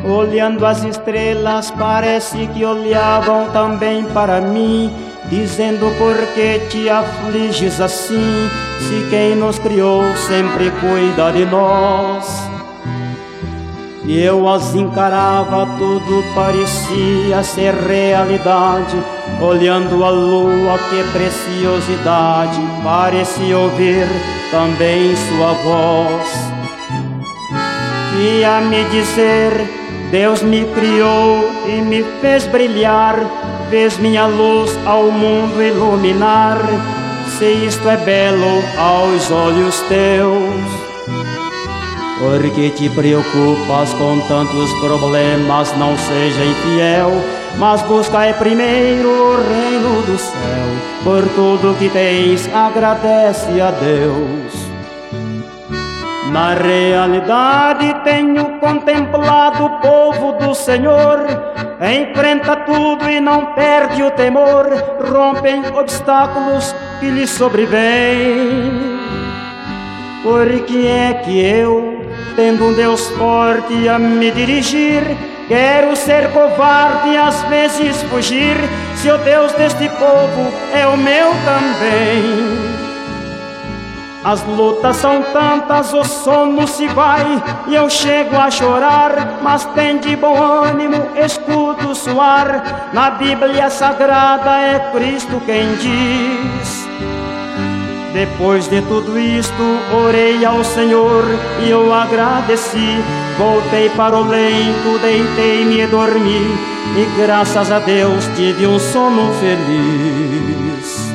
Olhando as estrelas, parece que olhavam também para mim, dizendo: por que te afliges assim, se quem nos criou sempre cuida de nós? E eu as encarava, tudo parecia ser realidade. Olhando a lua, que preciosidade, parecia ouvir também sua voz, que ia me dizer: Deus me criou e me fez brilhar, fez minha luz ao mundo iluminar. Se isto é belo aos olhos teus, por que te preocupas com tantos problemas? Não seja infiel, mas buscai primeiro o reino do céu. Por tudo que tens, agradece a Deus. Na realidade tenho contemplado o povo do Senhor, enfrenta tudo e não perde o temor, rompem obstáculos que lhes sobrevêm. Por que é que eu, tendo um Deus forte a me dirigir, quero ser covarde e às vezes fugir, se o Deus deste povo é o meu também? As lutas são tantas, o sono se vai e eu chego a chorar, mas tem de bom ânimo, escuto soar. Na Bíblia Sagrada é Cristo quem diz. Depois de tudo isto, orei ao Senhor e eu agradeci. Voltei para o leito, deitei-me e dormi, e graças a Deus tive um sono feliz.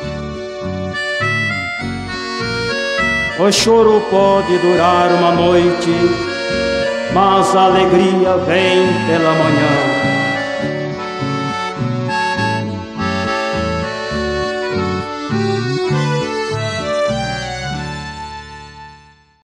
O choro pode durar uma noite, mas a alegria vem pela manhã.